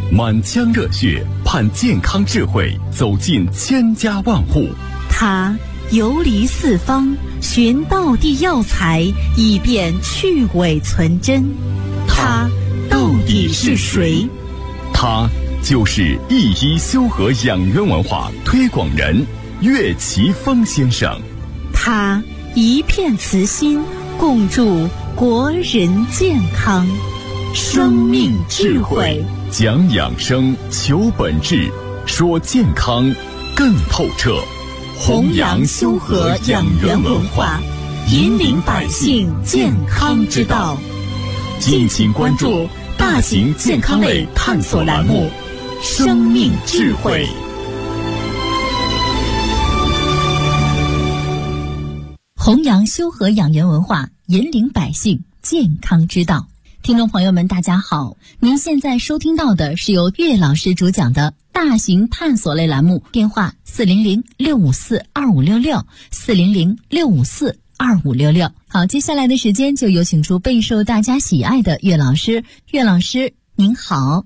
满腔热血盼健康智慧走进千家万户。 他游离四方，寻道地药材，以便去伪存真。他到底是谁？ 他就是一一修和养元文化推广人岳奇峰先生。 他一片慈心，共筑国人健康。生命智慧， 讲养生，求本质，说健康更透彻。 弘扬修和养元文化，引领百姓健康之道。敬请关注大型健康类探索栏目《生命智慧》。弘扬修和养元文化，引领百姓健康之道。听众朋友们，大家好，您现在收听到的是由岳老师主讲的大型探索类栏目，电话400-654-2566，400-654-2566。好，接下来的时间就有请出备受大家喜爱的岳老师。岳老师您好。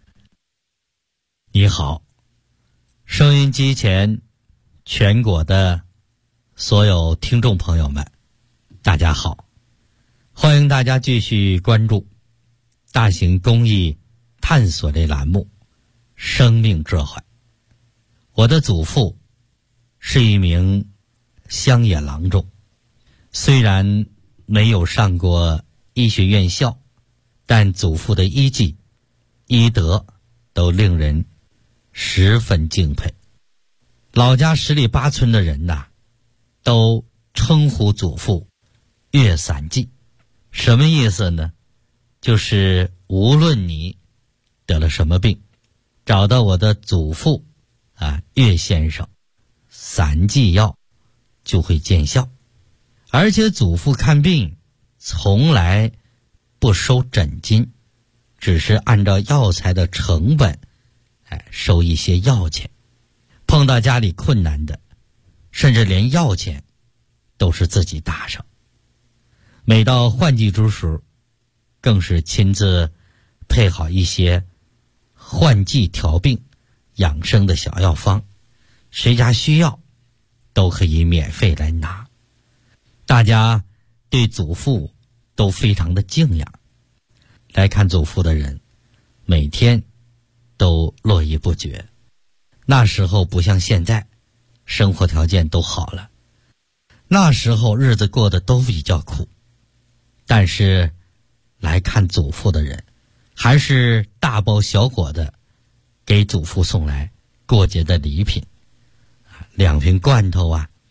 你好，收音机前全国的所有听众朋友们，大家好，欢迎大家继续关注大型公益探索类栏目生命智慧。我的祖父是一名乡野郎中，虽然没有上过医学院校，但祖父的医技医德都令人十分敬佩。老家十里八村的人呐，都称呼祖父岳散记。什么意思呢？就是无论你得了什么病，找到我的祖父岳先生，散剂药就会见效。而且祖父看病从来不收诊金，只是按照药材的成本收一些药钱。碰到家里困难的，甚至连药钱都是自己打上。每到换季之时，更是亲自配好一些换季调病养生的小药方，谁家需要都可以免费来拿。大家对祖父都非常的敬仰，来看祖父的人每天都络绎不绝。那时候不像现在，生活条件都好了，那时候日子过得都比较苦，但是来看祖父的人还是大包小裹的给祖父送来过节的礼品，2瓶罐头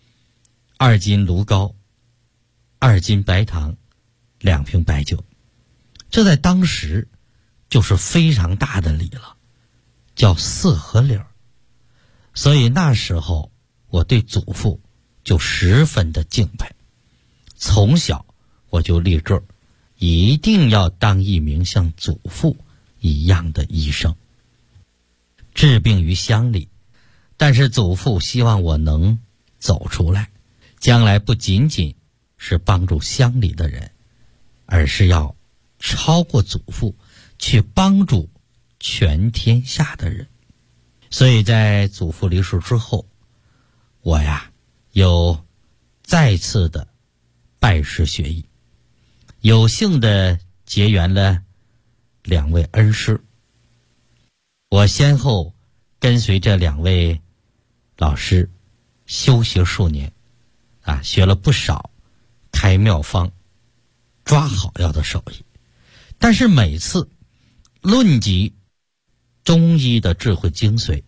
2斤芦膏，2斤白糖，2瓶白酒。这在当时就是非常大的礼了，叫4合礼。所以那时候我对祖父就十分的敬佩，从小我就立志一定要当一名像祖父一样的医生，治病于乡里。但是祖父希望我能走出来，将来不仅仅是帮助乡里的人，而是要超过祖父，去帮助全天下的人。所以在祖父离世之后，我又再次的拜师学艺，有幸的结缘了2位恩师。我先后跟随这2位老师修学数年学了不少开妙方抓好药的手艺。但是每次论及中医的智慧精髓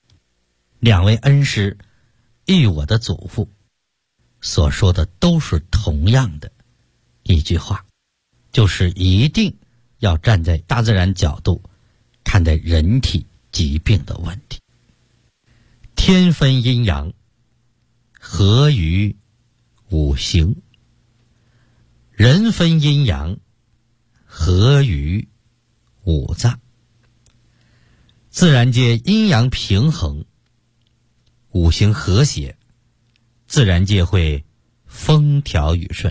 ，2位恩师与我的祖父所说的都是同样的一句话，就是一定要站在大自然角度看待人体疾病的问题。天分阴阳，合于五行；人分阴阳，合于五脏。自然界阴阳平衡，五行和谐，自然界会风调雨顺。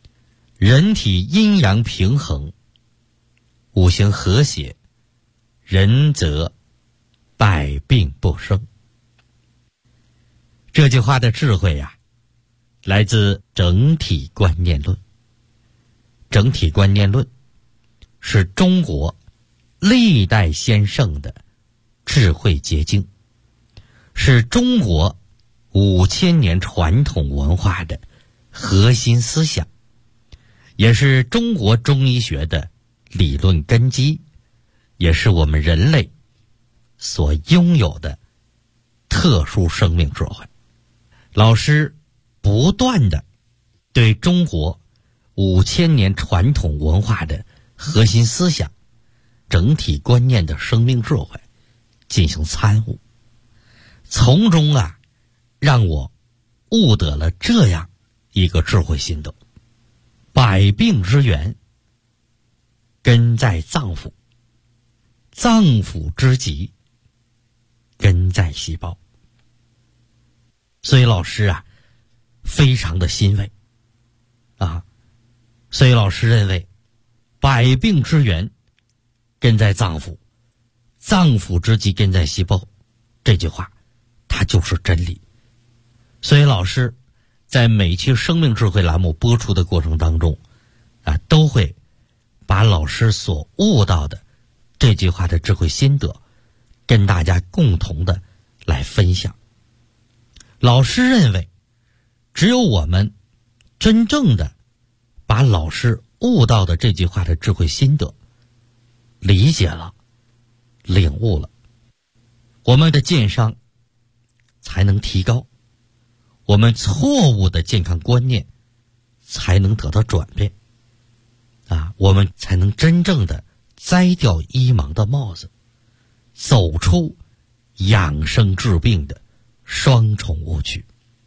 人体阴阳平衡，五行和谐， 仁则百病不生。这句话的智慧呀，来自整体观念论。整体观念论是中国历代先圣的智慧结晶，是中国5000年传统文化的核心思想，也是中国中医学的理论根基，也是我们人类所拥有的特殊生命智慧。老师不断地对中国5000年传统文化的核心思想、整体观念的生命智慧进行参悟，从中让我悟得了这样一个智慧心得：百病之源根在脏腑，脏腑之疾根在细胞。所以老师非常的欣慰所以老师认为百病之源根在脏腑，脏腑之疾根在细胞，这句话它就是真理。所以老师在每期生命智慧栏目播出的过程当中都会把老师所悟到的这句话的智慧心得跟大家共同的来分享。老师认为，只有我们真正的把老师悟到的这句话的智慧心得理解了、领悟了，我们的健商才能提高，我们错误的健康观念才能得到转变我们才能真正的摘掉医盲的帽子，走出养生治病的双重误区。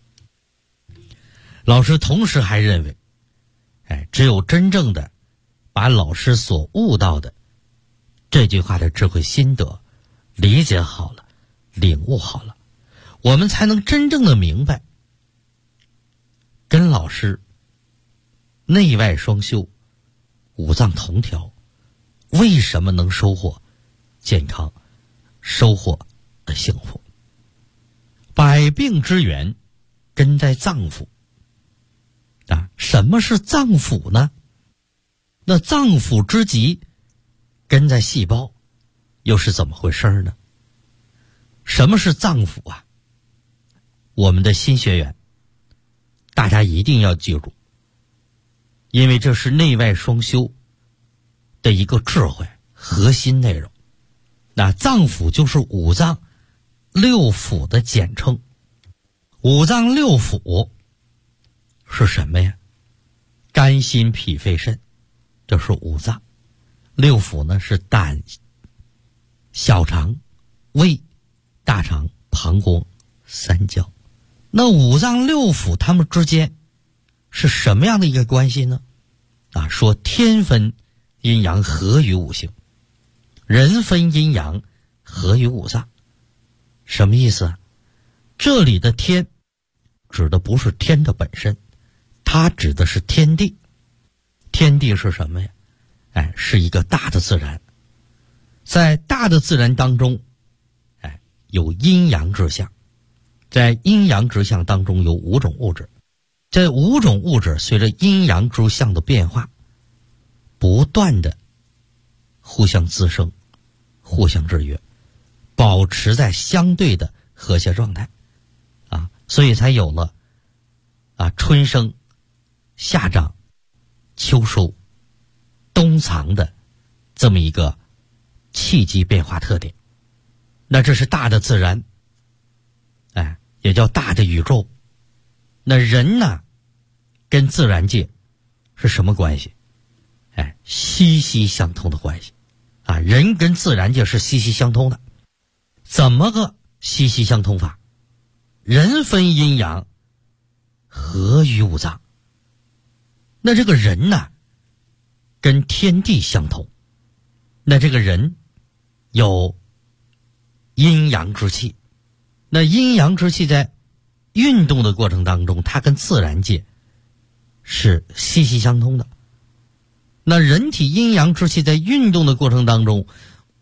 老师同时还认为，只有真正的把老师所悟到的这句话的智慧心得理解好了、领悟好了，我们才能真正的明白，跟老师内外双修、五脏同调，为什么能收获健康、收获幸福。百病之源根在脏腑什么是脏腑呢？那脏腑之疾根在细胞，又是怎么回事呢？什么是脏腑我们的新学员大家一定要记住，因为这是内外双修的一个智慧核心内容。那脏腑就是五脏六腑的简称。五脏六腑是什么呀？肝心脾肺肾，这是五脏。六腑呢是胆、小肠、胃、大肠、膀胱、三焦。那五脏六腑它们之间是什么样的一个关系呢？说天分阴阳合于五行，人分阴阳合于五脏。什么意思这里的天指的不是天的本身，它指的是天地。天地是什么呀？是一个大的自然。在大的自然当中有阴阳之象，在阴阳之象当中有5种物质。这5种物质随着阴阳之象的变化不断的互相滋生、互相制约，保持在相对的和谐状态所以才有了春生、夏长、秋收、冬藏的这么一个气机变化特点。那这是大的自然也叫大的宇宙。那人呢跟自然界是什么关系？息息相通的关系人跟自然界是息息相通的。怎么个息息相通法？人分阴阳合于五脏。那这个人呢跟天地相通，那这个人有阴阳之气。那阴阳之气在运动的过程当中，它跟自然界是息息相通的。那人体阴阳之气在运动的过程当中，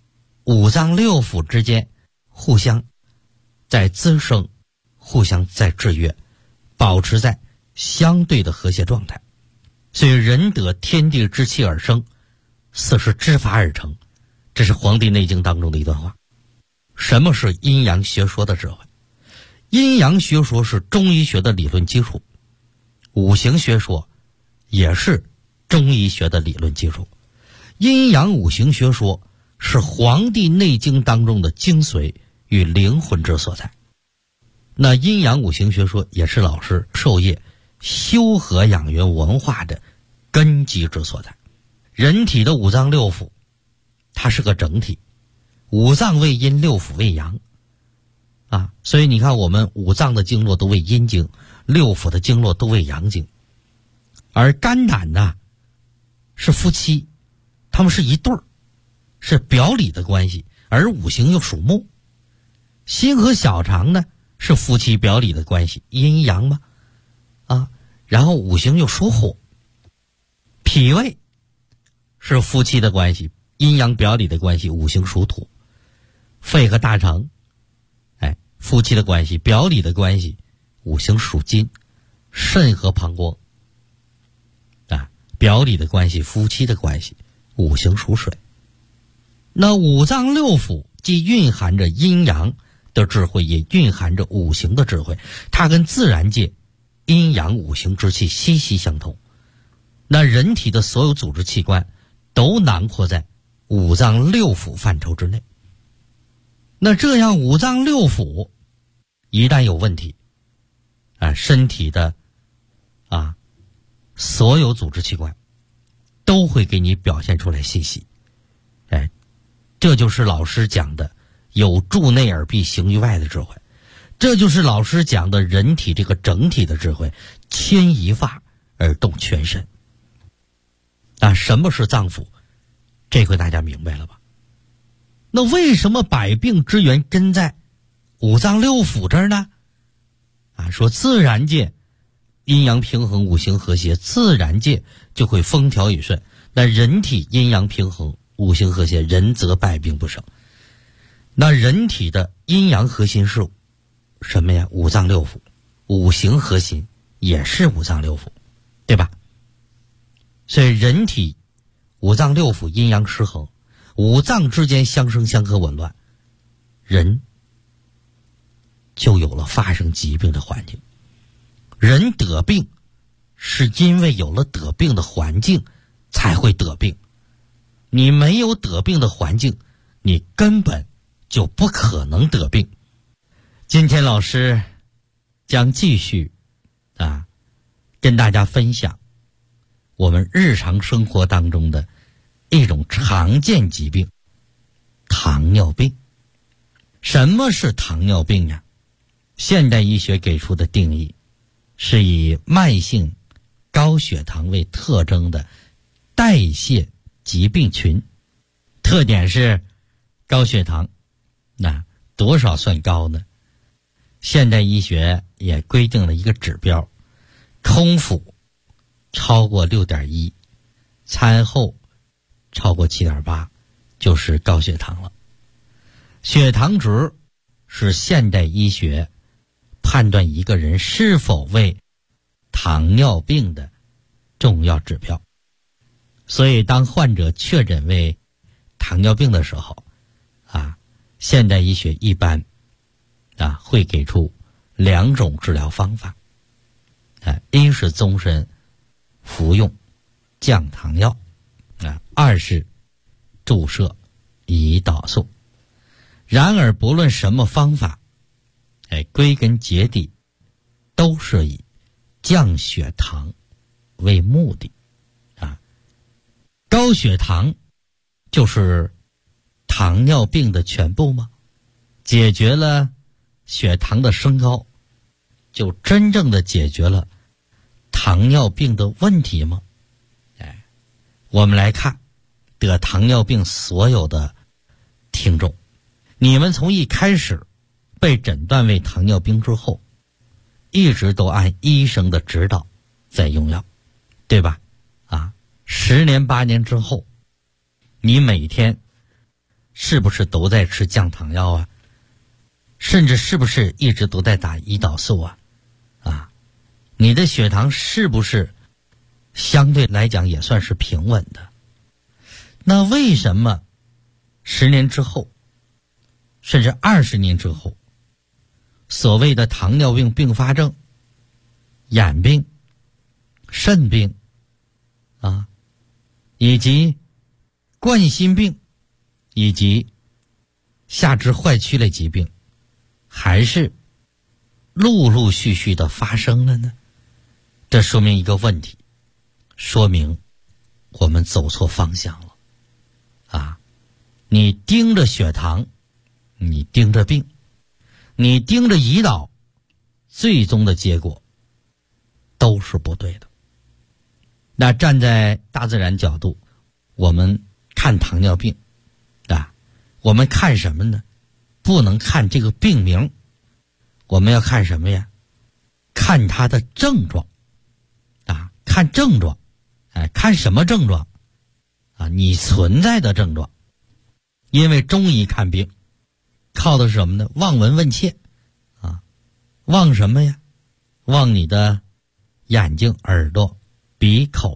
五脏六腑之间互相在滋生，互相在制约，保持在相对的和谐状态。所以人得天地之气而生，四时之法而成，这是《黄帝内经》当中的一段话。什么是阴阳学说的智慧？阴阳学说是中医学的理论基础，五行学说也是中医学的理论基础。阴阳五行学说是《黄帝内经》当中的精髓与灵魂之所在。那阴阳五行学说也是老师授业修和养元文化的根基之所在。人体的五脏六腑它是个整体，五脏为阴，六腑为阳所以你看我们五脏的经络都为阴经，六腑的经络都为阳经。而肝胆呢是夫妻，他们是一对儿，是表里的关系，而五行又属木。心和小肠呢是夫妻表里的关系，阴阳嘛然后五行又属火。脾胃是夫妻的关系，阴阳表里的关系，五行属土。肺和大肠夫妻的关系，表里的关系，五行属金。肾和膀胱表里的关系，夫妻的关系，五行属水。那五脏六腑既蕴含着阴阳的智慧，也蕴含着五行的智慧，它跟自然界阴阳五行之气息息相通。那人体的所有组织器官都囊括在五脏六腑范畴之内。那这样五脏六腑一旦有问题身体的所有组织器官都会给你表现出来信息。这就是老师讲的有助内而必行于外的智慧，这就是老师讲的人体这个整体的智慧，牵一发而动全身。什么是脏腑？这回大家明白了吧？那为什么百病之源根在五脏六腑这儿呢？说自然界阴阳平衡，五行和谐，自然界就会风调雨顺。那人体阴阳平衡，五行和谐，人则百病不生。那人体的阴阳核心是什么呀？五脏六腑。五行核心也是五脏六腑，对吧？所以人体五脏六腑阴阳失衡，五脏之间相生相克紊乱，人就有了发生疾病的环境。人得病是因为有了得病的环境才会得病，你没有得病的环境，你根本就不可能得病。今天老师将继续跟大家分享我们日常生活当中的一种常见疾病，糖尿病。什么是糖尿病呀？现代医学给出的定义是以慢性高血糖为特征的代谢疾病群。特点是高血糖，那多少算高呢？现代医学也规定了一个指标，空腹超过 6.1， 餐后超过 7.8， 就是高血糖了。血糖值是现代医学判断一个人是否为糖尿病的重要指标。所以当患者确诊为糖尿病的时候现代医学一般会给出2种治疗方法。一是终身服用降糖药，二是注射胰岛素。然而不论什么方法归根结底都是以降血糖为目的高血糖就是糖尿病的全部吗？解决了血糖的升高，就真正的解决了糖尿病的问题吗？我们来看得糖尿病所有的听众，你们从一开始被诊断为糖尿病之后，一直都按医生的指导在用药，对吧？10年8年之后，你每天是不是都在吃降糖药啊？甚至是不是一直都在打胰岛素啊？你的血糖是不是相对来讲也算是平稳的？那为什么10年之后，甚至20年之后，所谓的糖尿病并发症、眼病、肾病以及冠心病以及下肢坏曲类疾病还是陆陆续续的发生了呢？这说明一个问题，说明我们走错方向了你盯着血糖，你盯着病，你盯着胰岛，最终的结果都是不对的。那站在大自然角度，我们看糖尿病我们看什么呢？不能看这个病名，我们要看什么呀？看它的症状看症状看什么症状你存在的症状。因为中医看病靠的是什么呢？望闻问切望什么呀？望你的眼睛、耳朵、鼻、口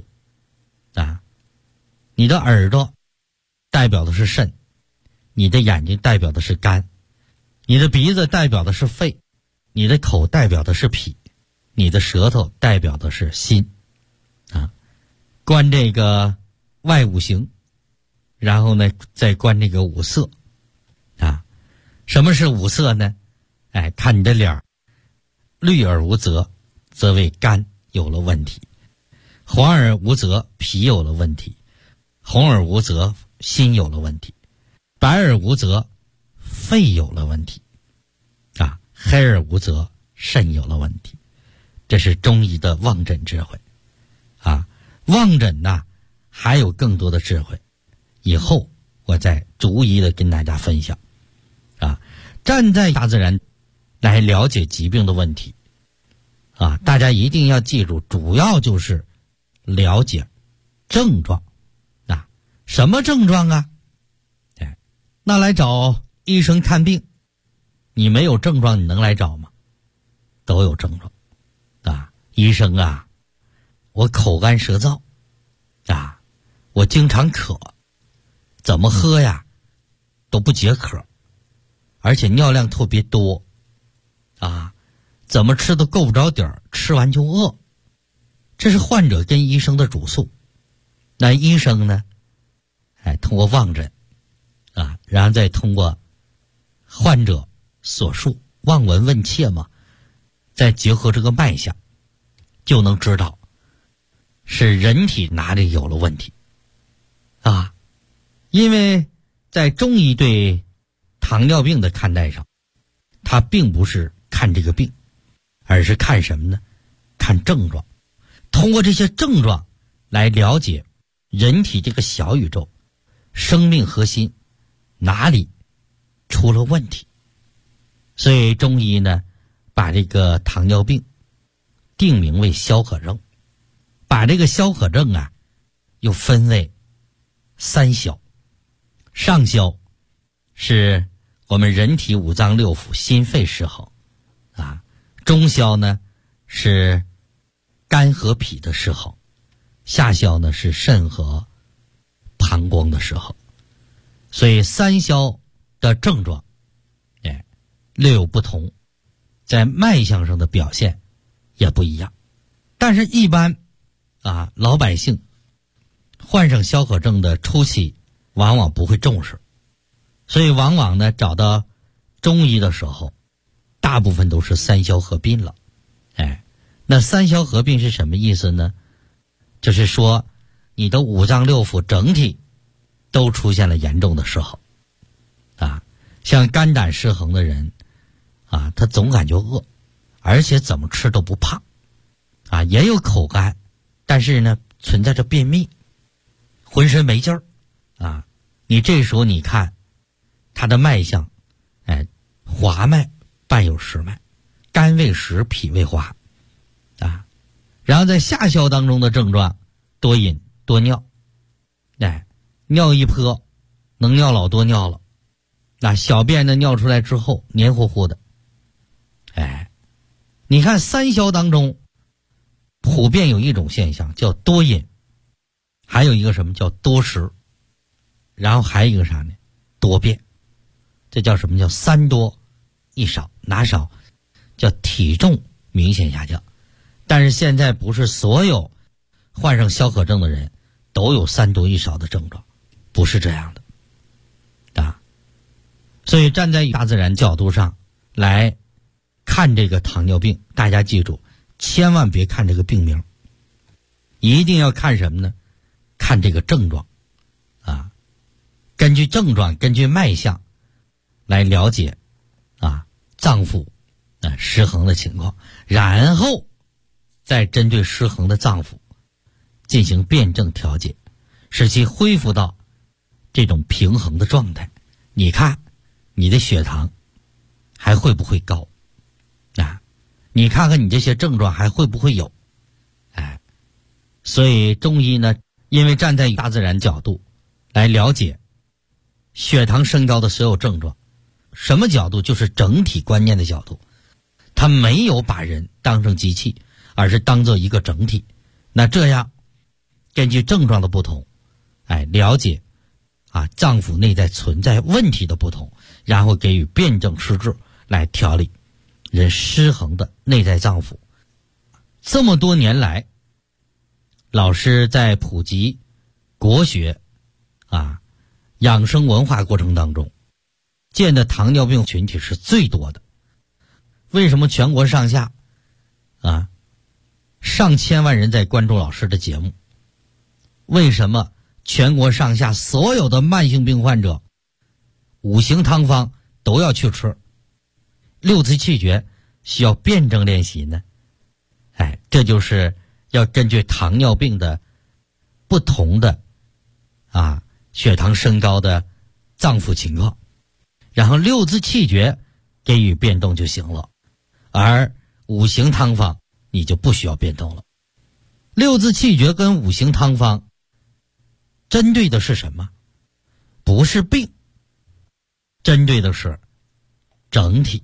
你的耳朵代表的是肾，你的眼睛代表的是肝，你的鼻子代表的是肺，你的口代表的是脾，你的舌头代表的是心观这个外五行，然后呢再观这个五色什么是五色呢？看你的脸，绿而无泽，则为肝有了问题；黄而无泽，脾有了问题；红而无泽，心有了问题；白而无泽，肺有了问题黑而无泽，肾有了问题。这是中医的望诊智慧望诊还有更多的智慧，以后我再逐一的跟大家分享站在大自然来了解疾病的问题大家一定要记住，主要就是了解症状什么症状那来找医生看病，你没有症状你能来找吗？都有症状医生我口干舌燥我经常渴，怎么喝呀都不解渴，而且尿量特别多怎么吃都够不着底儿，吃完就饿。这是患者跟医生的主诉。那医生呢通过望诊然后再通过患者所述，望闻问切嘛，再结合这个脉象，就能知道是人体哪里有了问题因为在中医对糖尿病的看待上，它并不是看这个病，而是看什么呢？看症状。通过这些症状来了解人体这个小宇宙生命核心哪里出了问题。所以中医呢把这个糖尿病定名为消渴症，把这个消渴症又分为3消。上消是我们人体五脏六腑心肺失衡中消呢是肝和脾的失衡，下消呢是肾和膀胱的失衡。所以3消的症状略有不同，在脉象上的表现也不一样。但是一般老百姓患上消渴症的初期往往不会重视，所以往往呢找到中医的时候大部分都是3消合并了。那3消合并是什么意思呢？就是说你的五脏六腑整体都出现了严重的失衡像肝胆失衡的人他总感觉饿，而且怎么吃都不胖也有口干，但是呢存在着便秘，浑身没劲儿你这时候你看他的脉象滑脉伴有实脉，肝胃实，脾胃滑然后在下消当中的症状，多饮多尿尿一泼能尿老多尿了那小便呢尿出来之后黏糊糊的。你看三消当中普遍有一种现象叫多饮，还有一个什么叫多食，然后还有一个啥呢？多便。这叫什么？叫三多一少。哪少？叫体重明显下降。但是现在不是所有患上消渴症的人都有三多一少的症状，不是这样的啊。所以站在大自然角度上来看这个糖尿病，大家记住，千万别看这个病名，一定要看什么呢？看这个症状啊，根据症状，根据脉象来了解脏腑失衡的情况，然后再针对失衡的脏腑进行辩证调节，使其恢复到这种平衡的状态。你看你的血糖还会不会高你看看你这些症状还会不会有。所以中医呢，因为站在大自然角度来了解血糖升高的所有症状，什么角度？就是整体观念的角度，他没有把人当成机器，而是当做一个整体。那这样根据症状的不同了解脏腑内在存在问题的不同，然后给予辩证施治来调理人失衡的内在脏腑。这么多年来，老师在普及国学养生文化过程当中，见的糖尿病群体是最多的。为什么全国上下上千万人在关注老师的节目？为什么全国上下所有的慢性病患者五行汤方都要去吃，六字气诀需要辩证练习呢？这就是要根据糖尿病的不同的血糖升高的脏腑情况，然后六字气诀给予变动就行了，而五行汤方你就不需要变动了。六字气诀跟五行汤方针对的是什么？不是病，针对的是整体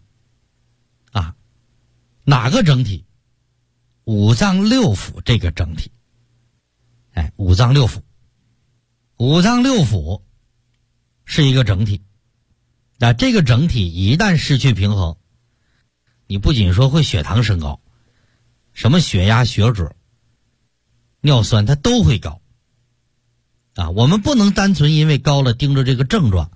哪个整体？五脏六腑这个整体。五脏六腑，五脏六腑是一个整体。这个整体一旦失去平衡，你不仅说会血糖升高，什么血压、血脂、尿酸它都会高我们不能单纯因为高了盯着这个症状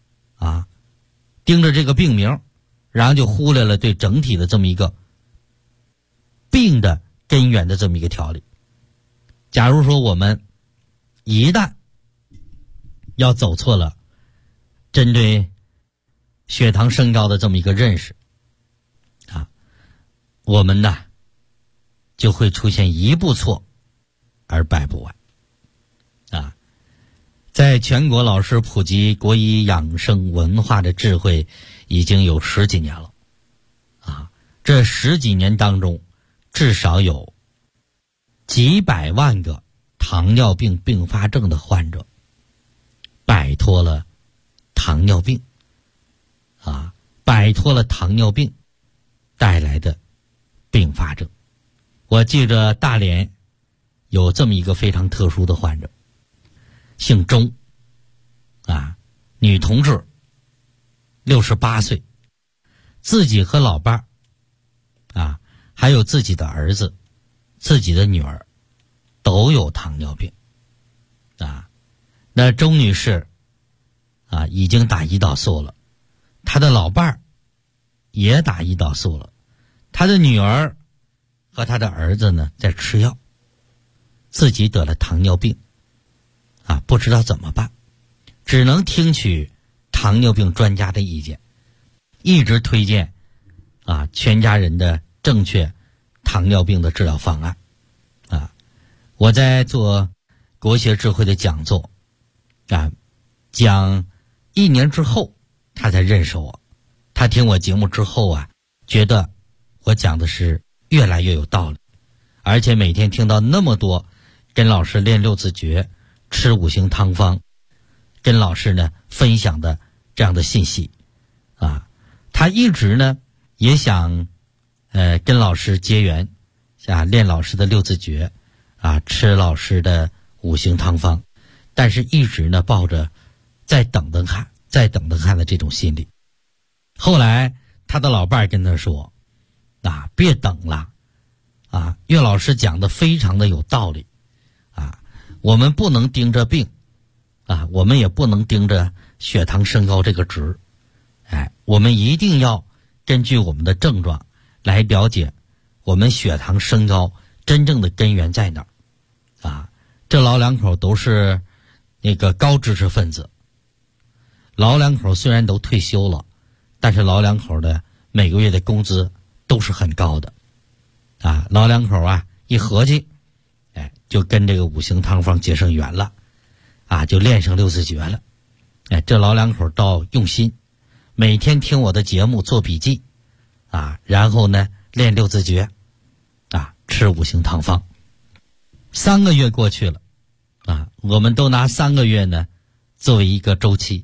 盯着这个病名，然后就忽略了对整体的这么一个病的根源的这么一个调理。假如说我们一旦要走错了针对血糖升高的这么一个认识我们呢就会出现一步错而百步歪在全国老师普及国医养生文化的智慧已经有10几年了这10几年当中，至少有几百万个糖尿病并发症的患者摆脱了糖尿病摆脱了糖尿病带来的并发症。我记着大连有这么一个非常特殊的患者，姓钟女同志，68岁，自己和老伴还有自己的儿子、自己的女儿都有糖尿病那钟女士已经打胰岛素了，她的老伴儿也打胰岛素了，她的女儿和她的儿子呢在吃药，自己得了糖尿病不知道怎么办，只能听取糖尿病专家的意见，一直推荐全家人的正确糖尿病的治疗方案我在做国学智慧的讲座讲1年之后他才认识我，他听我节目之后觉得我讲的是越来越有道理，而且每天听到那么多跟老师练六字诀、吃五行汤方，跟老师呢分享的这样的信息啊。他一直呢也想跟老师结缘练老师的六字诀吃老师的五行汤方，但是一直呢抱着再等等看的这种心理。后来他的老伴儿跟他说别等了岳老师讲的非常的有道理我们不能盯着病我们也不能盯着血糖升高这个值我们一定要根据我们的症状来了解我们血糖升高真正的根源在哪儿这老两口都是那个高知识分子，老两口虽然都退休了，但是老两口的每个月的工资都是很高的老两口一合计就跟这个五行汤方结上缘了就练上六字诀了这老两口倒用心，每天听我的节目做笔记然后呢练六字诀吃五行汤方。3个月过去了我们都拿3个月呢作为一个周期，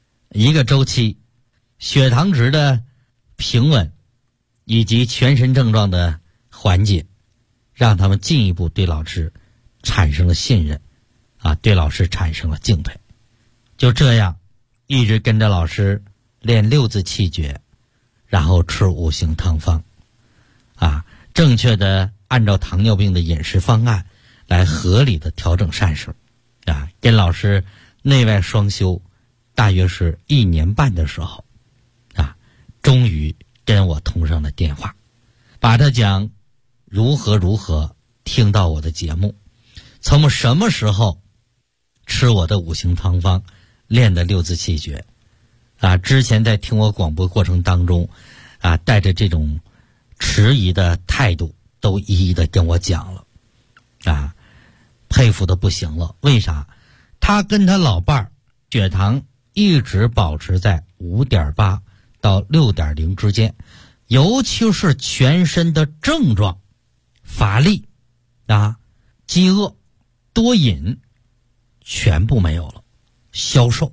血糖值的平稳以及全身症状的缓解，让他们进一步对老师产生了信任对老师产生了敬佩。就这样一直跟着老师练六字气诀，然后吃五行汤方正确的按照糖尿病的饮食方案来合理的调整膳食跟老师内外双修大约是1年半的时候终于跟我通上了电话，把他讲如何听到我的节目，从什么时候吃我的五行汤方练的六字气诀之前在听我广播过程当中带着这种迟疑的态度都一一的跟我讲了佩服的不行了。为啥？他跟他老伴儿血糖一直保持在 5.8 到 6.0 之间，尤其是全身的症状乏力饥饿多饮全部没有了，消瘦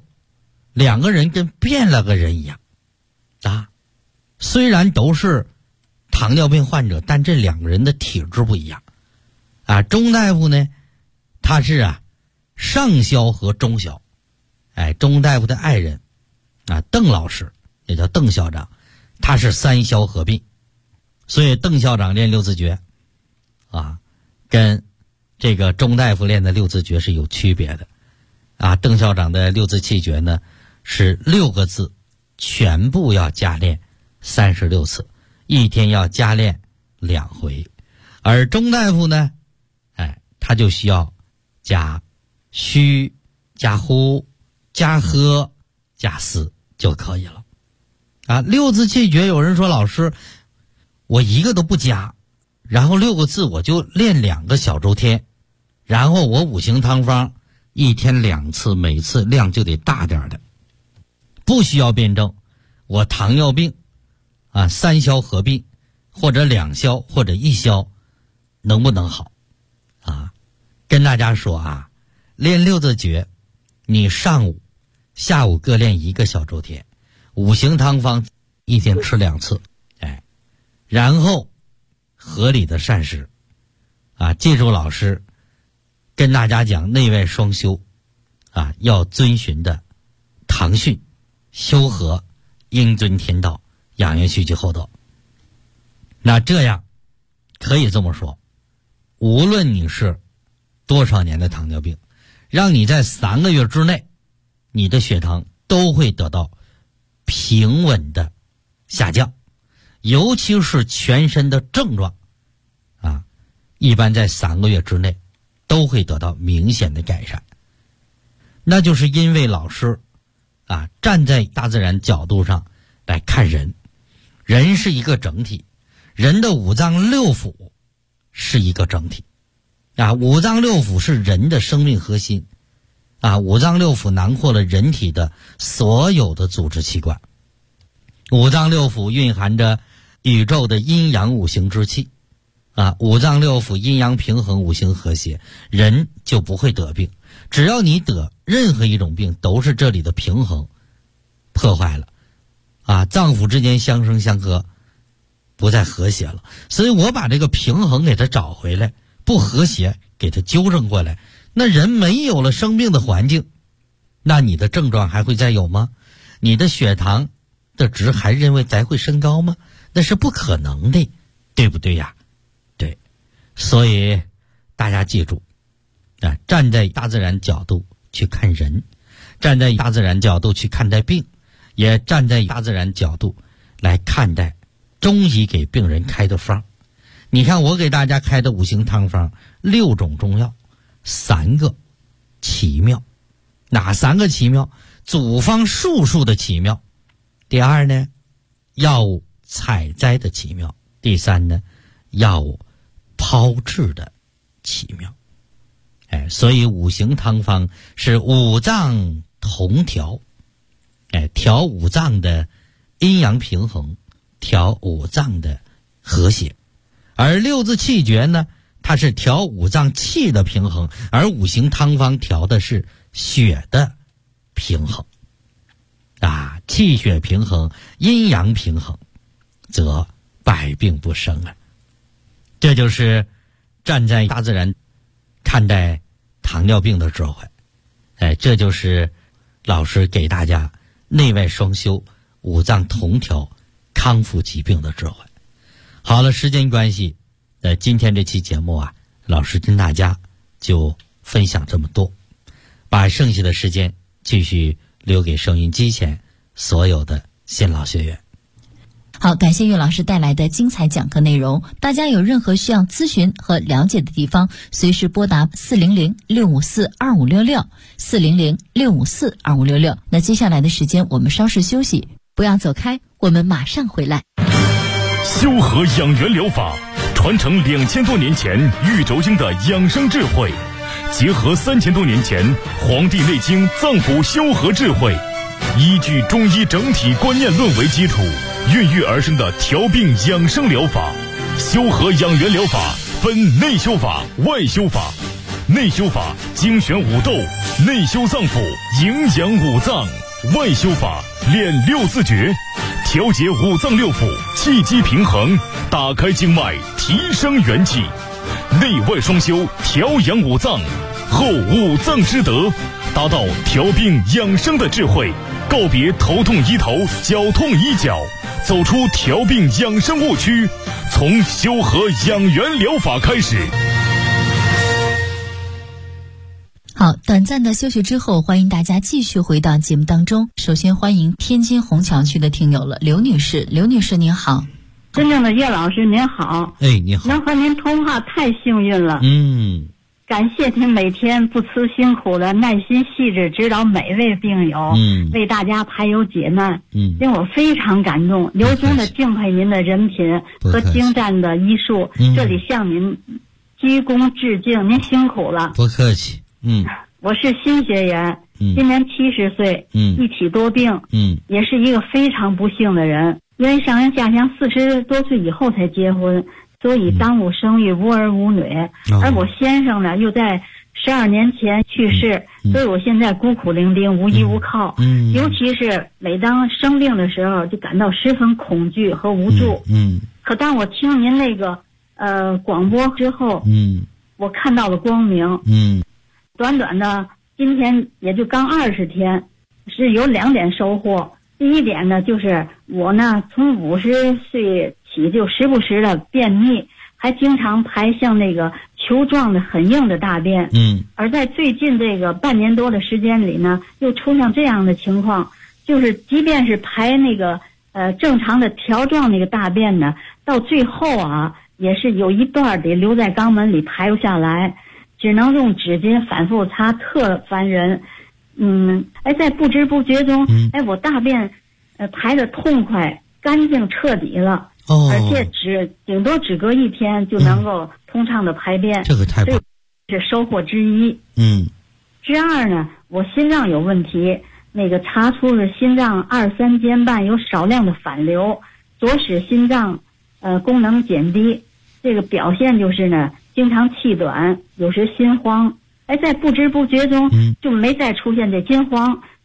，2个人跟变了个人一样虽然都是糖尿病患者，但这2个人的体质不一样钟大夫呢他是上消和中消钟大夫的爱人邓老师也叫邓校长，他是3消合并，所以邓校长练六字诀跟这个钟大夫练的六字诀是有区别的邓校长的六字气诀呢是6个字全部要加练36次，一天要加练2回，而钟大夫呢他就需要加虚加呼加喝加思就可以了六字气诀有人说老师我一个都不加，然后6个字我就练2个小周天，然后我五行汤方一天2次，每次量就得大点的，不需要辩证，我糖尿病3消合并或者2消或者1消能不能好跟大家说练六字诀你上午下午各练1个小周天，五行汤方一天吃2次然后合理的膳食记住老师跟大家讲内外双修要遵循的唐训修和应遵天道养元虚极厚道。那这样可以这么说，无论你是多少年的糖尿病，让你在3个月之内你的血糖都会得到平稳的下降，尤其是全身的症状一般在3个月之内都会得到明显的改善。那就是因为老师站在大自然角度上来看人，人是一个整体，人的5脏6腑是一个整体5脏6腑是人的生命核心5脏6腑囊括了人体的所有的组织器官，5脏6腑蕴含着宇宙的阴阳5行之气5脏6腑阴阳平衡5行和谐，人就不会得病。只要你得任何一种病，都是这里的平衡破坏了，脏腑之间相生相克，不再和谐了。所以我把这个平衡给它找回来，不和谐给它纠正过来，那人没有了生病的环境，那你的症状还会再有吗？你的血糖的值还认为再会升高吗？那是不可能的，对不对呀？对，所以大家记住，站在大自然角度去看人，站在大自然角度去看待病，也站在大自然角度来看待中医给病人开的方。你看我给大家开的五行汤方，6种中药，3个奇妙。哪3个奇妙？组方术数的奇妙。第2呢，药物采摘的奇妙。第3呢，药物炮制的奇妙。所以五行汤方是五脏同调，调五脏的阴阳平衡，调五脏的和谐。而6字气诀呢，它是调五脏气的平衡，而五行汤方调的是血的平衡。气血平衡，阴阳平衡，则百病不生啊。这就是站在大自然看待糖尿病的智慧。这就是老师给大家内外双修、五脏同调康复疾病的智慧。好了，时间关系，今天这期节目老师跟大家就分享这么多，把剩下的时间继续留给收音机前所有的新老学员。 好，感谢岳老师带来的精彩讲课内容。大家有任何需要咨询和了解的地方，随时拨打400-654-2566 400-654-2566。那接下来的时间我们稍事休息，不要走开，我们马上回来。 修和养元疗法传承2000多年前玉轴经的养生智慧，结合3000多年前《黄帝内经》脏腑修和智慧，依据中医整体观念论为基础，孕育而生的调病养生疗法。修和养元疗法分内修法、外修法。内修法精选五斗，内修脏腑，营养五脏；外修法练6字诀，调节五脏六腑，气机平衡，打开经脉，提升元气。内外双修，调养五脏，后五脏之德，达到调病养生的智慧，告别头痛医头，脚痛医脚，走出调病养生误区，从修和养元疗法开始。 好，短暂的休息之后，欢迎大家继续回到节目当中。首先欢迎天津虹桥区的听友了，刘女士。刘女士您好。 真正的岳老师您好。 你好。 能和您通话太幸运了。感谢您每天不辞辛苦的耐心细致指导每位病友，为大家排忧解难，令我非常感动，由衷的敬佩您的人品和精湛的医术，这里向您鞠躬致敬，您辛苦了。 不客气。 我是新学员，今年70岁，一体多病，也是一个非常不幸的人，因为上人家乡40多岁以后才结婚，所以耽误生育，无儿无女，而我先生呢又在12年前去世，所以我现在孤苦伶仃，无依无靠，尤其是每当生病的时候就感到十分恐惧和无助。可当我听您那个广播之后，我看到了光明。短短的今天也就刚20天，是有2点收获。第一点呢，就是我呢从50岁起就时不时的便秘，还经常排像那个球状的很硬的大便。而在最近这个半年多的时间里呢，又出现这样的情况，就是即便是排那个正常的条状那个大便呢，到最后也是有一段得留在肛门里排不下来，只能用纸巾反复擦，特烦人。在不知不觉中，我大便排得痛快、干净、彻底了，而且顶多只隔1天就能够通畅的排便， 这个太棒， 是收获之一。之二呢，我心脏有问题，那个查出了心脏2、3间瓣有少量的反流，左使心脏功能减低，这个表现就是呢，经常气短，有时心慌。在不知不觉中就没再出现这惊慌，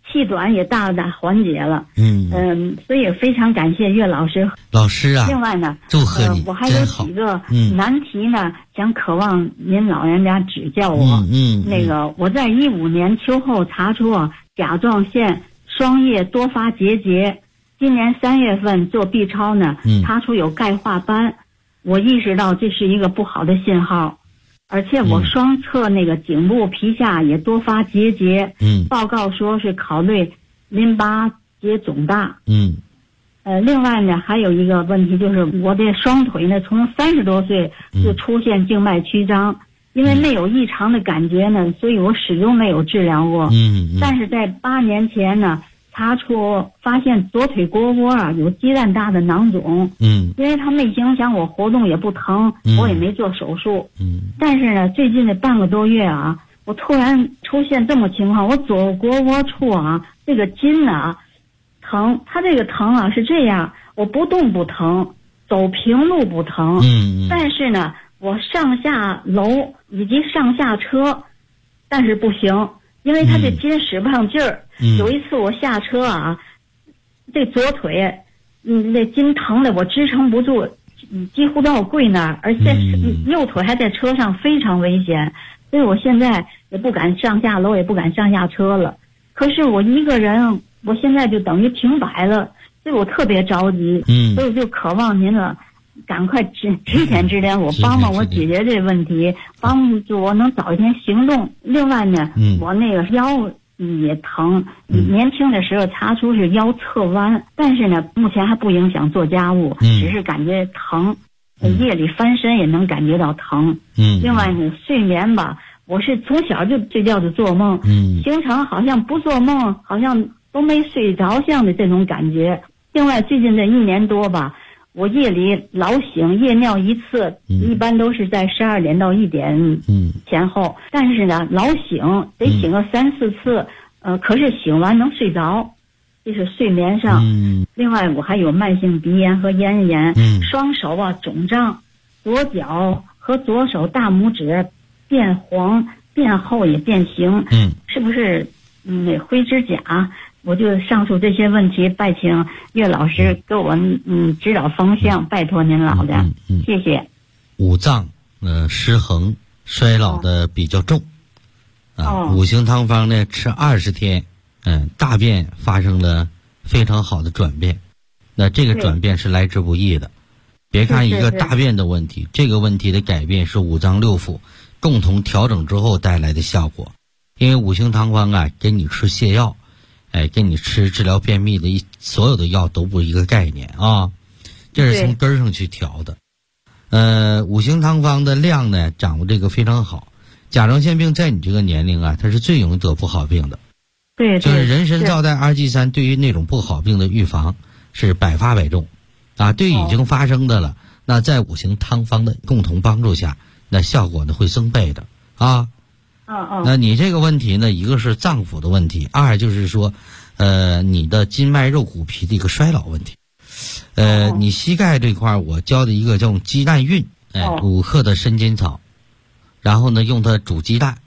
气短也大大缓解了。所以非常感谢岳老师。 老师啊， 另外呢， 祝贺你， 我还有几个难题呢，想渴望您老人家指教我。那个我在15年秋后查出甲状腺双叶多发结节，今年3月份做 B 超呢，查出有钙化斑，我意识到这是一个不好的信号。而且我双侧那个颈部皮下也多发结节，报告说是考虑淋巴结肿大。另外呢，还有一个问题就是我的双腿呢，从30多岁就出现静脉曲张，因为没有异常的感觉呢，所以我始终没有治疗过。但是在8年前呢，发现左腿腘窝有鸡蛋大的囊肿。因为它没影响我活动，也不疼，我也没做手术。但是呢，最近的半个多月我突然出现这么情况，我左腘窝处这个筋疼，它这个疼是这样，我不动不疼，走平路不疼。但是呢，我上下楼以及上下车，但是不行，因为它这筋使不上劲儿。有一次我下车这左腿那筋疼的我支撑不住，几乎都要跪那儿，而且右腿还在车上，非常危险。所以我现在也不敢上下楼，也不敢上下车了。可是我一个人，我现在就等于停摆了，所以我特别着急。所以就渴望您了，赶快指点我，帮帮我解决这个问题，帮助我能早一天行动。另外呢，我那个腰也疼，年轻的时候查出是腰侧弯，但是呢，目前还不影响做家务，只是感觉疼，夜里翻身也能感觉到疼。另外呢，睡眠吧，我是从小就睡觉就做梦，经常好像不做梦，好像都没睡着像的这种感觉。另外最近这1年多吧，我夜里老醒，夜尿一次，一般都是在12点到1点前后，但是呢，老醒得醒个3、4次，可是醒完能睡着，这是睡眠上。另外我还有慢性鼻炎和咽炎，双手肿胀，左脚和左手大拇指变黄、变厚也变形，是不是灰指甲？我就上述这些问题，拜请岳老师给我指导方向，拜托您老的，谢谢。 五脏失衡，衰老的比较重五行汤方呢吃20天，大便发生了非常好的转变，那这个转变是来之不易的。别看一个大便的问题，这个问题的改变是五脏六腑共同调整之后带来的效果。因为五行汤方给你吃泻药，给你吃治疗便秘的所有的药都不是一个概念这是从根儿上去调的。五行汤方的量呢掌握这个非常好。甲状腺病在你这个年龄它是最容易得不好病的。 对， 就是人参皂苷RG3对于那种不好病的预防是百发百中对已经发生的了，那在五行汤方的共同帮助下，那效果呢会增倍的那你这个问题呢，一个是脏腑的问题，二就是说你的筋脉肉骨皮的一个衰老问题。你膝盖这块我教的一个叫鸡蛋运5克的生筋草，然后呢用它煮鸡蛋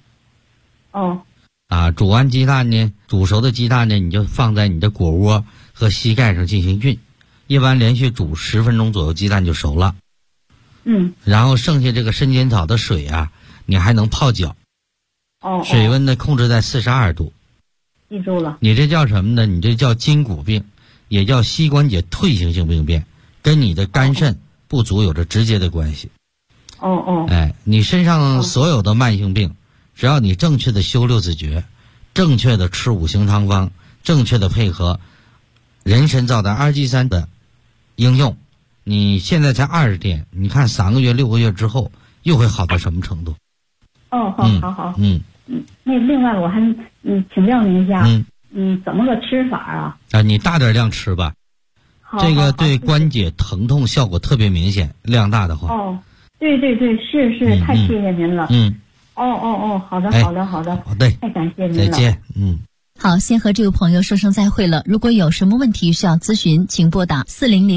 煮完鸡蛋呢，煮熟的鸡蛋呢你就放在你的腘窝和膝盖上进行运，一般连续煮10分钟左右，鸡蛋就熟了。然后剩下这个生筋草的水你还能泡脚，水温呢控制在42度。 记住了。你这叫什么呢？你这叫筋骨病，也叫膝关节退行性病变，跟你的肝肾不足有着直接的关系。你身上所有的慢性病，只要你正确的修6字诀，正确的吃五行汤方，正确的配合人参皂苷RG3的应用，你现在才20天，你看3个月6个月之后又会好到什么程度？ 好。那另外我还请教您一下，怎么个吃法你大点量吃吧，这个对关节疼痛效果特别明显，量大的话。 对，是，太谢谢您了。好的，太感谢您了。 再见。 好，先和这位朋友说声再会了。如果有什么问题需要咨询，请拨打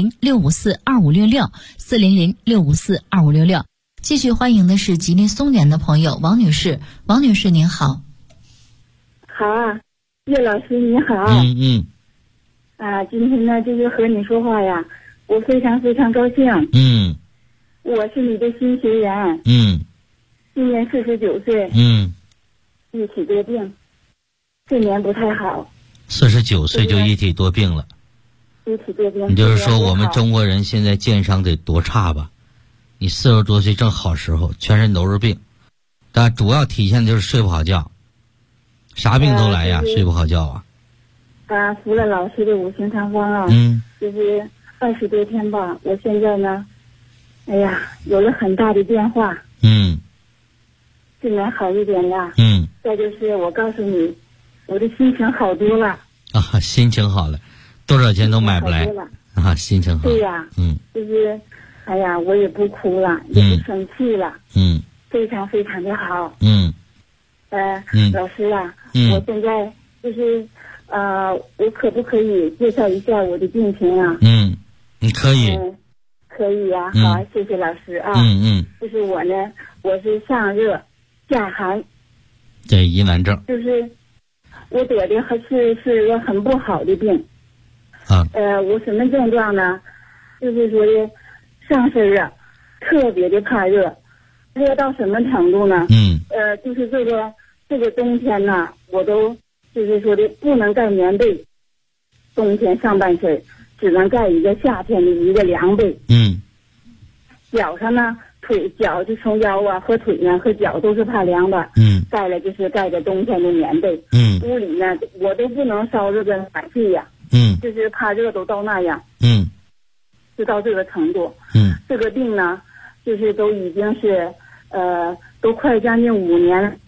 400-654-2566，400-654-2566。继续欢迎的是吉林松原的朋友王女士。王女士您好。 好叶老师你好。今天呢就是和你说话呀，我非常非常高兴。我是你的新学员。今年49岁。一体多病，睡眠不太好。 49岁就一体多病了。 一体多病。 你就是说我们中国人现在健商得多差吧？你40多岁正好时候，全身都是病，但主要体现的就是睡不好觉。啥病都来呀，睡不好觉啊。 服了老师的5行汤方啊，就是20多天吧。我现在呢，哎呀，有了很大的变化。睡眠好一点了。再就是我告诉你，我的心情好多了。 心情好了，多少钱都买不来啊！心情好。 对呀。就是，哎呀，我也不哭了，也不生气了。非常非常的好。老师啊，我现在就是。我可不可以介绍一下我的病情啊？ 你可以。 可以呀。好，谢谢老师啊。就是我呢，我是上热下寒。 对，疑难症。 就是我得的是个很不好的病。我什么症状呢？就是说的上身啊，特别的怕热，热到什么程度呢？就是这个冬天呢，我都。就是说的不能盖棉被，冬天上半身只能盖一个夏天的一个凉被。脚上呢，脚就从腰啊和腿呢和脚都是怕凉的。盖了就是盖着冬天的棉被。屋里呢我都不能烧这个暖气呀。就是怕热都到那样。就到这个程度。这个病呢，就是都已经是都快将近5年了。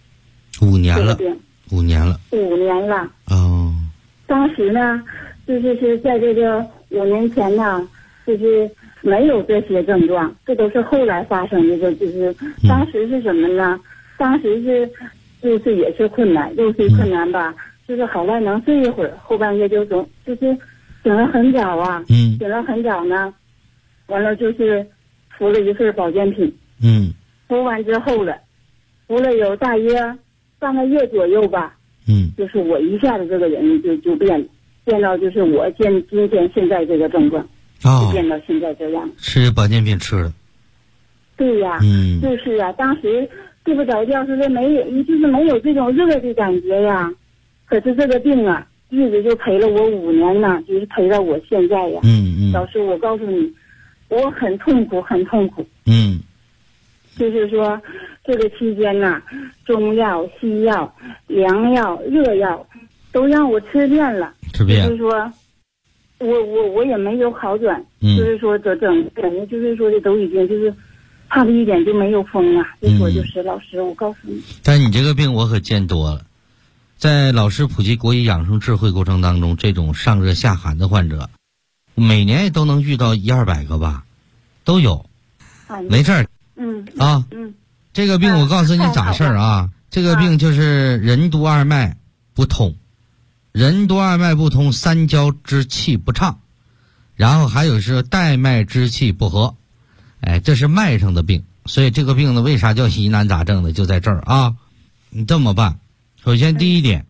5年了。 这个病。 5年了。 5年了。当时呢，就是在这个5年前呢，就是没有这些症状，这都是后来发生的。就是当时是什么呢？当时是就是也是困难，入睡困难吧，就是好赖能睡一会儿，后半夜就是醒了很早啊。醒了很早呢，完了就是服了一份保健品。服完之后了，服了有大约半个月左右吧。就是我一下子这个人就变到就是我今天现在这个症状。就变到现在这样。 吃保健品吃了。 对呀。就是啊，当时睡不着觉，就是没有这种热的感觉呀。可是这个病啊，一直就陪了我5年呢，就是陪到我现在呀。老师，我告诉你，我很痛苦，很痛苦。就是说，这个期间呢，中药、西药、凉药、热药，都让我吃遍了。就是说，我也没有好转。就是说，整个就是说的都已经就是差的一点就没有风了。就是老师，我告诉你。 但你这个病我可见多了，在老师普及国医养生智慧过程当中，这种上热下寒的患者，每年也都能遇到100-200个吧，都有。没事儿。这个病我告诉你咋事儿啊？这个病就是任督二脉不通，任督二脉不通，三焦之气不畅，然后还有是带脉之气不和。这是脉上的病，所以这个病呢，为啥叫疑难杂症呢？就在这儿啊。你这么办，首先第一点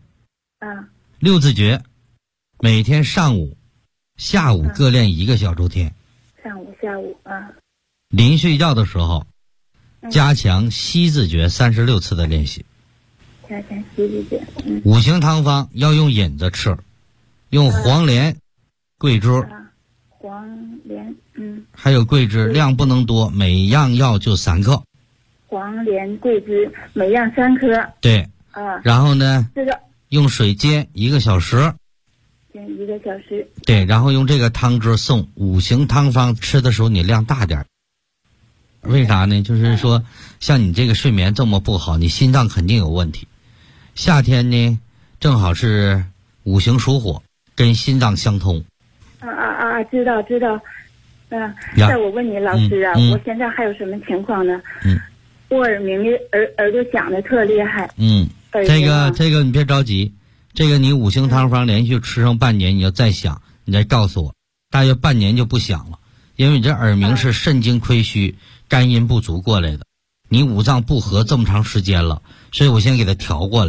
，6字诀，每天上午、下午各练1个小周天。 上午、下午临睡觉的时候，加强西字诀36次的练习。 加强西字诀。 5行汤方要用引子吃，用黄连、桂枝。 黄连， 还有桂枝，量不能多，每样药就3克。 黄连、桂枝每样3克。 对。然后呢，用水煎1个小时。 煎1个小时。 对，然后用这个汤汁送5行汤方，吃的时候你量大点。为啥呢？就是说，像你这个睡眠这么不好，你心脏肯定有问题。夏天呢，正好是5行属火，跟心脏相通。 知道。再我问你，老师啊，我现在还有什么情况呢？我耳鸣的耳朵响的特厉害。 这个你别着急，这个你5行汤方连续吃上半年，你要再响，你再告诉我，大约半年就不响了，因为你这耳鸣是肾精亏虚。肝阴不足过来的，你5脏不和这么长时间了，所以我先给它调过来，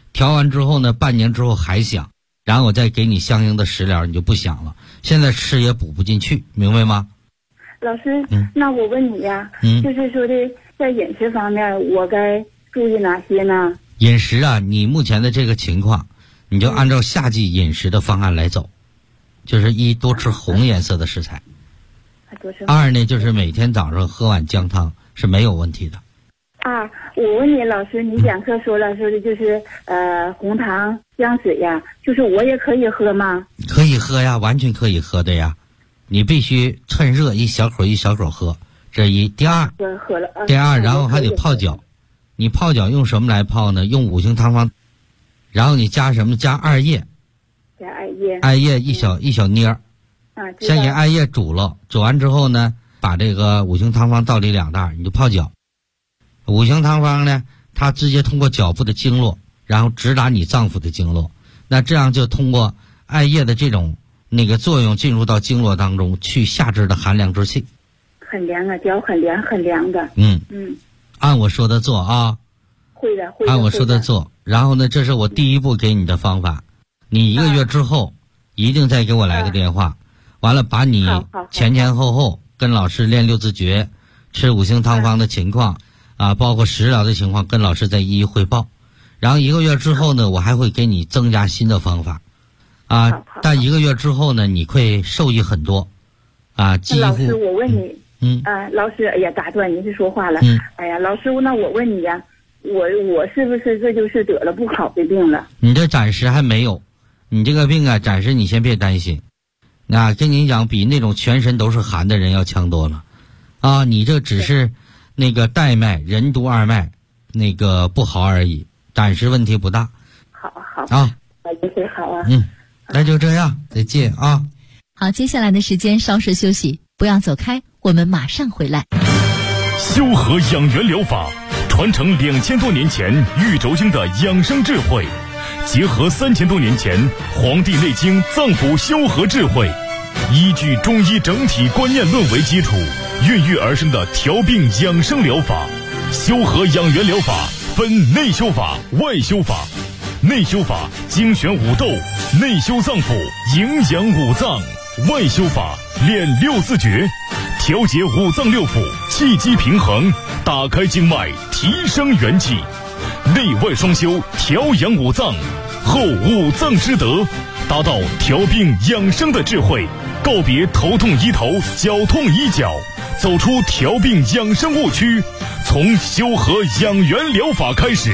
调完之后呢，半年之后还想，然后我再给你相应的食疗，你就不想了。现在吃也补不进去，明白吗？ 老师，那我问你呀，就是说的在饮食方面，我该注意哪些呢？ 饮食啊，你目前的这个情况，你就按照夏季饮食的方案来走，就是一多吃红颜色的食材，二呢就是每天早上喝碗姜汤是没有问题的。 啊，我问你，老师，你讲课说了说的就是红糖姜水呀，就是我也可以喝吗？ 可以喝呀，完全可以喝的呀。你必须趁热一小口一小口喝，这一。第二，然后还得泡脚。你泡脚用什么来泡呢？用五行汤方，然后你加什么？加艾叶。 加艾叶。 艾叶一小捏儿。先给艾叶煮了，煮完之后呢，把这个五行汤方倒里2袋，你就泡脚。五行汤方呢，它直接通过脚部的经络，然后直达你脏腑的经络。那这样就通过艾叶的这种那个作用进入到经络当中，去下肢的寒凉之气。 很凉啊，脚很凉很凉的。 按我说的做啊。 会的。 按我说的做。然后呢，这是我第一步给你的方法。你1个月之后，一定再给我来个电话。完了，把你前后跟老师练6字诀，吃五行汤方的情况啊，包括食疗的情况，跟老师再一一汇报。然后1个月之后呢，我还会给你增加新的方法。但1个月之后呢，你会受益很多，几乎。 老师，我问你，老师，哎呀，打断您是说话了。哎呀，老师，那我问你呀，我是不是这就是得了不好的病了？ 你这暂时还没有，你这个病啊，暂时你先别担心。跟你讲，比那种全身都是寒的人要强多了，你这只是那个带脉任督二脉那个不好而已，暂时问题不大。 好啊， 好啊。 那就这样，再见啊。 好，接下来的时间稍事休息，不要走开，我们马上回来。 修和养元疗法传承2000多年前玉轴经的养生智慧，结合3000多年前《黄帝内经》脏腑修和智慧，依据中医整体观念论为基础，孕育而生的调病养生疗法。修和养元疗法分内修法、外修法。内修法精选五斗，内修脏腑，营养五脏；外修法练6字诀，调节五脏六腑，气机平衡，打开经脉，提升元气。内外双修，调养五脏，后五脏之德，达到调病养生的智慧，告别头痛医头，脚痛医脚，走出调病养生误区，从修和养元疗法开始。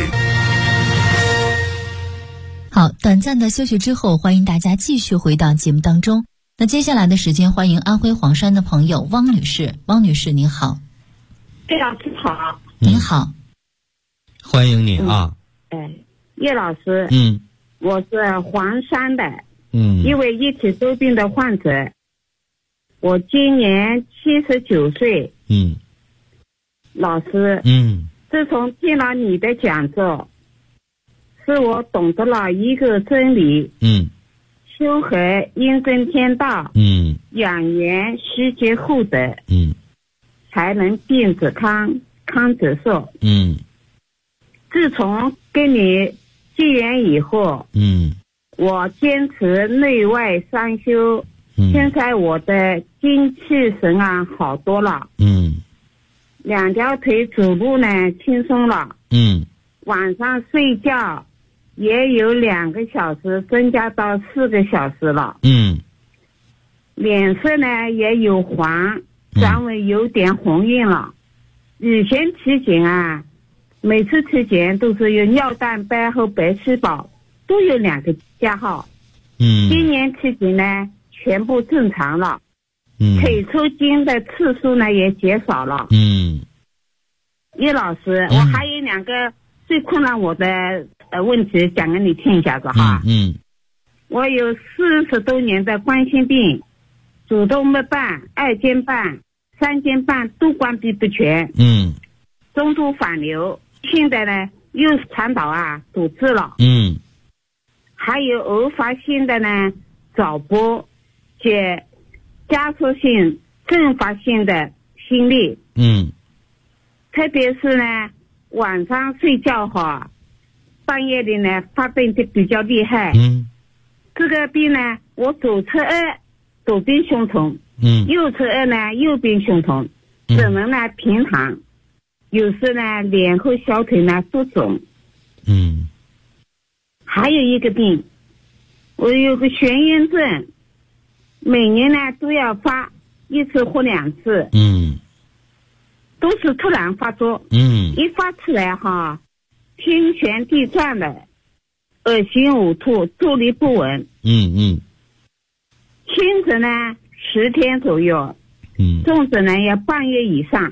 好，短暂的休息之后，欢迎大家继续回到节目当中。那接下来的时间，欢迎安徽黄山的朋友汪女士。汪女士您好。 老师好。 您好。 欢迎你啊。 叶老师。我是黄山的。一位一体多病的患者。我今年79岁。老师。自从听了你的讲座，是我懂得了一个真理。修和应真天道。养元须结厚德。才能病者康，康者寿。自从跟你结缘以后，我坚持内外三修，现在我的精气神好多了。2条腿走路呢轻松了。晚上睡觉也有2个小时增加到4个小时了。脸色呢也有黄，掌纹有点红晕了。以前体检每次体检都是有尿蛋白和白细胞都有2个加号。今年体检呢全部正常了。腿抽筋的次数呢也减少了。叶老师，我还有2个最困扰我的问题讲给你听一下子哈。我有40多年的冠心病，主动脉瓣、2尖瓣、3尖瓣都关闭不全。中途反流，现在呢又传导堵滞了。还有偶发性的呢早搏及加速性阵发性的心律。特别是呢晚上睡觉半夜里呢发病的比较厉害。这个病呢，我左侧耳左边胸痛，右侧耳呢右边胸痛，只能呢平躺，有时呢脸和小腿呢都肿。还有一个病，我有个眩晕症，每年呢都要发一次或2次，都是突然发作，一发出来哈，天旋地转的，恶心呕吐，坐立不稳，轻则呢10天左右，重则呢要半月以上，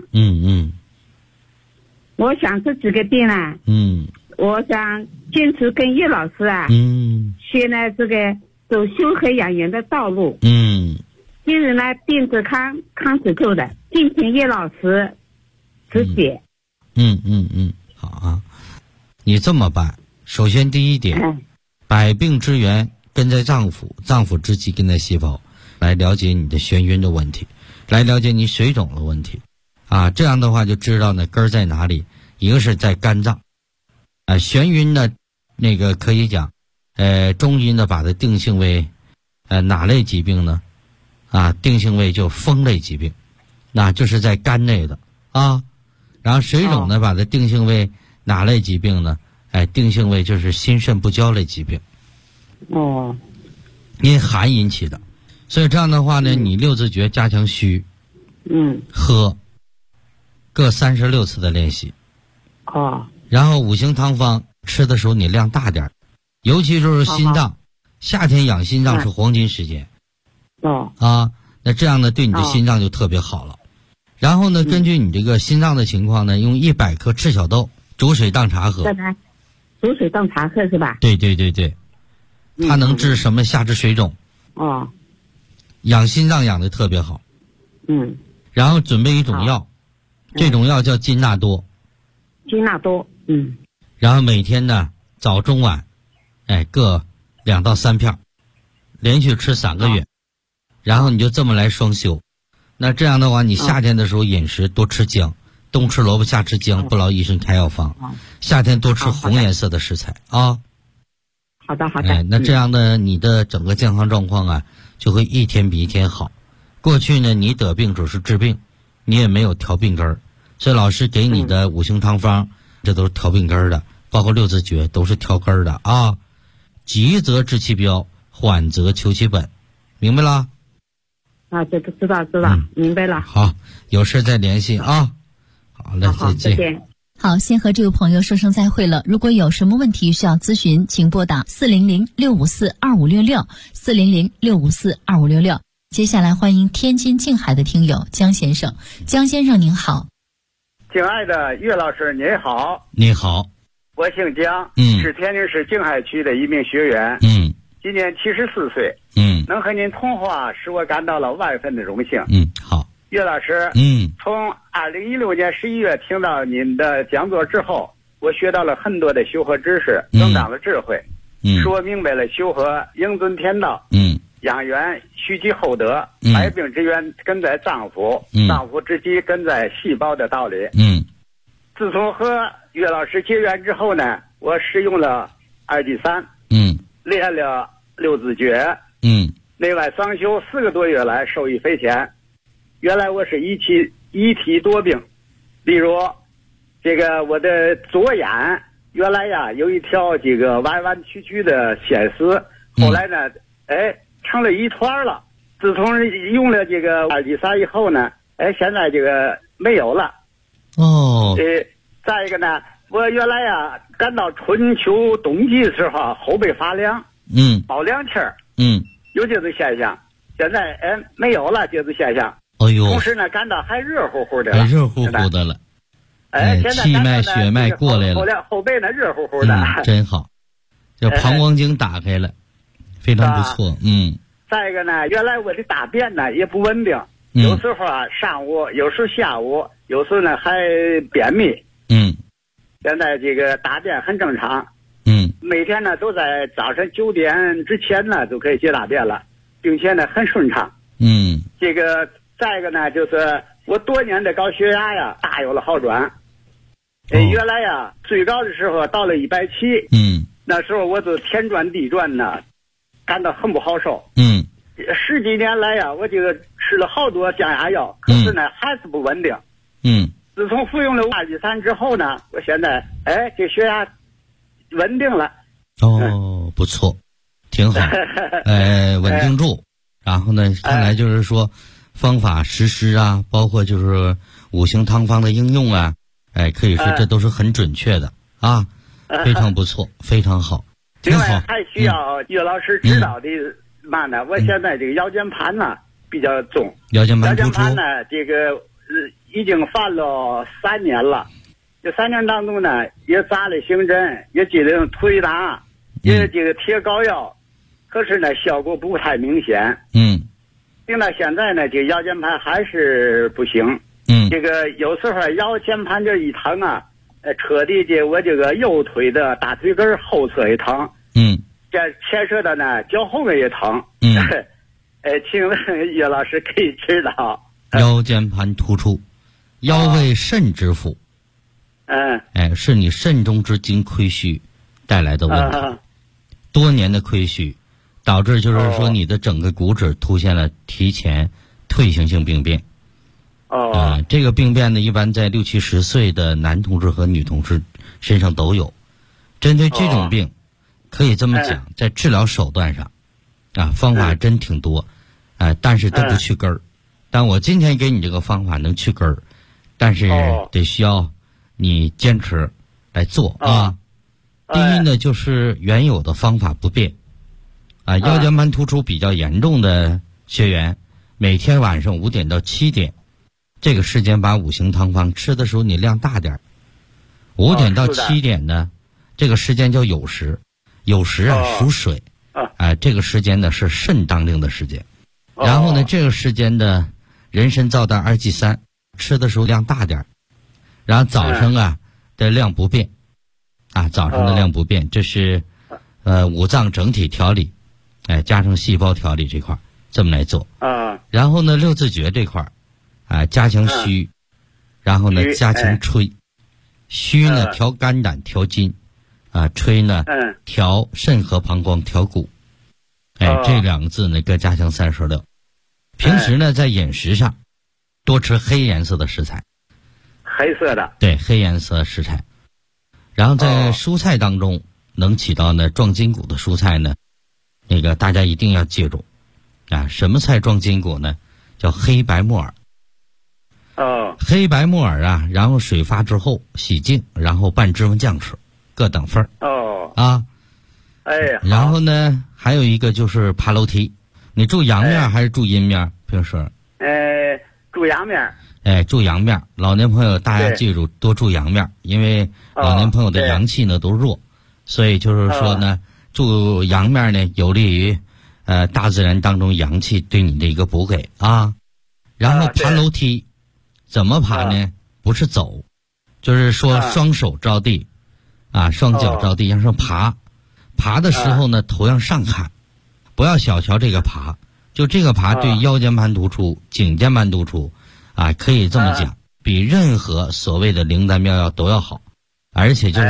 我想这几个病啊，我想坚持跟叶老师啊，学了这个走修和养颜的道路，今日呢病治康止透的，敬请叶老师指解。 好啊，你这么办，首先第一点，百病之源根在脏腑，脏腑之基根在细胞，来了解你的眩晕的问题，来了解你水肿的问题啊，这样的话就知道呢根儿在哪里。一个是在肝脏眩晕呢，那个可以讲中医呢把它定性为哪类疾病呢？定性为就风类疾病，那就是在肝内的啊。然后水肿呢把它定性为哪类疾病呢？定性为就是心肾不交类疾病。因寒引起的，所以这样的话呢，你6字诀加强虚，喝各36次的练习。然后5行汤方吃的时候你量大点，尤其就是心脏，夏天养心脏是黄金时间。那这样呢对你的心脏就特别好了。然后呢根据你这个心脏的情况呢，用100克赤小豆煮水当茶喝。 煮水当茶喝是吧？ 对，它能治什么下肢水肿。养心脏养的特别好。然后准备一种药，这种药叫金纳多。然后每天呢早中晚各2到3片，连续吃3个月，然后你就这么来双修。那这样的话你夏天的时候饮食多吃姜，冬吃萝卜夏吃姜，不劳医生开药方。夏天多吃红颜色的食材啊。 好的。 那这样呢你的整个健康状况啊就会一天比一天好。过去呢你得病只是治病，你也没有调病根儿，所以老师给你的5行汤方这都是调病根儿的，包括6字诀都是调根儿的啊。急则治其标，缓则求其本，明白了？ 这个知道，明白了。 好，有事再联系啊。好嘞，再见。 好，先和这位朋友说声再会了。如果有什么问题需要咨询，请拨打400-654-2566，400-654-2566。接下来欢迎天津静海的听友江先生。江先生您好。 敬爱的岳老师您好。 你好。 我姓江，是天津市静海区的一名学员，今年74岁，能和您通话使我感到了万分的荣幸。 好。 岳老师，从2016年11月听到您的讲座之后，我学到了很多的修和知识，增长了智慧，使我明白了修和应遵天道，养元蓄积厚德，百病之源根在脏腑，脏腑之基根在细胞的道理。自从和岳老师结缘之后呢，我使用了2G3，练了6字诀，内外双修4个多月来受益匪浅。原来我是一体多病，例如这个我的左眼原来呀有一条这个弯弯曲曲的血丝，后来呢成了一团了。自从用了这个2G3以后呢，现在这个没有了。再一个呢，我原来呀感到春秋冬季的时候后背发凉，冒凉气儿，有这种现象，现在没有了这种现象。同时呢感到还热乎乎的了， 热乎乎的了。 现在气脉血脉过来了， 后背呢热乎乎的， 真好。这膀胱经打开了，非常不错。 再一个呢，原来我的大便呢也不稳定，有时候上午，有时候下午，有时候呢还便秘。现在这个大便很正常。每天呢都在早晨9点之前呢就可以解大便了，并且呢很顺畅。这个再一个呢，就是我多年的高血压呀大有了好转。 原来呀，最高的时候到了170，那时候我就天转地转呢，感到很不好受。10几年来呀，我这个吃了好多降压药，可是呢还是不稳定。自从服用了阿吉散之后呢，我现在这血压稳定了。 不错，挺好。稳定住。然后呢，看来就是说方法实施啊，包括就是五行汤方的应用啊，可以说这都是很准确的啊，非常不错，非常好。 另外还需要岳老师指导的嘛呢？我现在这个腰间盘呢比较重， 腰间盘呢这个已经犯了3年了。这3年当中呢，也扎了行针，也进行推拿，也这个贴膏药，可是呢效果不太明显。并到现在呢，这个腰间盘还是不行。这个有时候腰间盘这一疼啊，彻底我这个右腿的大腿根后侧也疼。这牵涉的呢脚后跟也疼。请问岳老师可以指导。 腰间盘突出，腰为肾之府。是你肾中之精亏虚带来的问题。多年的亏虚导致就是说你的整个骨质出现了提前退行性病变。这个病变呢一般在60、70岁的男同志和女同志身上都有。针对这种病可以这么讲，在治疗手段上方法真挺多，但是都不去根儿。但我今天给你这个方法能去根儿，但是得需要你坚持来做啊。第一呢，就是原有的方法不变。腰间盘突出比较严重的学员，每天晚上5点到7点，这个时间把五行汤方吃的时候你量大点，5点到7点呢，这个时间叫酉时，酉时属水，这个时间呢是肾当令的时间。然后呢，这个时间的人参皂苷2G 3吃的时候量大点，然后早上的量不变，早上的量不变，这是五脏整体调理，加上细胞调理这块这么来做。然后呢，六字诀这块加强虚，然后呢加强吹。虚呢调肝胆调筋，吹呢调肾和膀胱调骨。这2个字呢各加强36。平时呢在饮食上多吃黑颜色的食材。 黑色的。对， 黑颜色食材。然后在蔬菜当中能起到呢壮筋骨的蔬菜呢，那个大家一定要记住什么菜壮筋骨呢？叫黑白木耳。黑白木耳然后水发之后洗净，然后拌芝麻酱吃，各等份儿。然后呢还有一个就是爬楼梯。你住阳面还是住阴面？平时住阳面。 住阳面。老年朋友大家记住多住阳面，因为老年朋友的阳气呢都弱，所以就是说呢住阳面呢有利于大自然当中阳气对你的一个补给然后爬楼梯怎么爬呢？不是走，就是说双手着地双脚着地，向上爬的时候呢头向上看，不要小瞧这个爬，就这个爬对腰间盘突出、颈间盘突出可以这么讲，比任何所谓的灵丹妙药都要好，而且就是